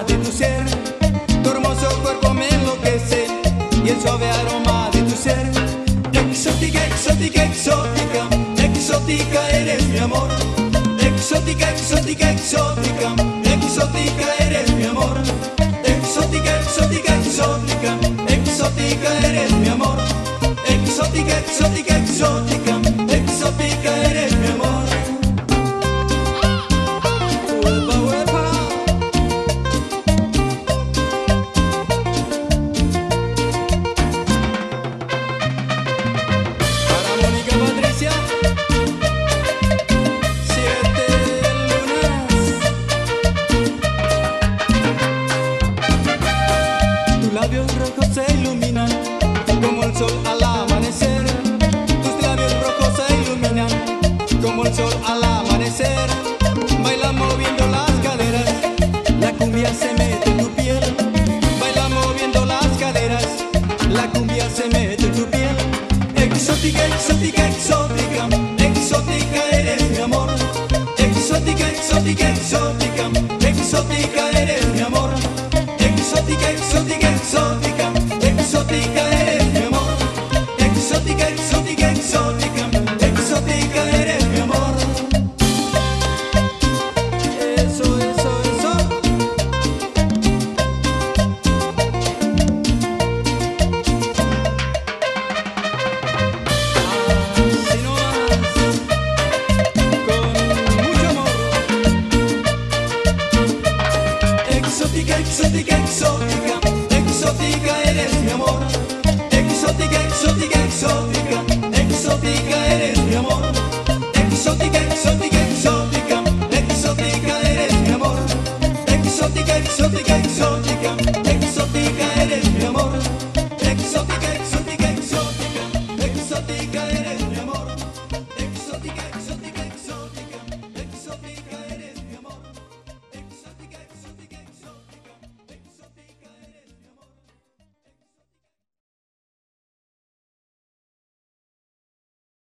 aroma de tu ser. Tu hermoso cuerpo me enloquece y el suave aroma de tu ser. Exótica, exótica, exótica, exótica eres mi amor. Exótica, exótica, exótica, exótica eres mi amor. Exótica, exótica, exótica, exótica eres mi amor. Exótica, exótica, exótica, exótica eres mi amor. Uepa, uepa. Para Mónica Patricia, 7 lunas. Tus labios rojos se iluminan como el sol al amanecer. Tus labios rojos se iluminan como el sol al amanecer. Baila moviendo las caderas, la cumbia se mete en tu piel. Baila moviendo las caderas, la cumbia se mete en tu piel. Exótica, exótica, exótica, exótica eres mi amor. Exótica, exótica, exótica, exótica eres mi amor. Exótica, exótica, exótica, exótica eres mi amor. Exótica, exótica, exótica, exótica eres mi amor. Eso, eso, eso. Así nomás, con mucho amor. Exótica, exótica, exótica, exótica eres mi amor. Exótica, exótica, exótica, exótica eres mi amor. Exótica, exótica, exótica, exótica eres mi amor. Exótica, exótica, exótica,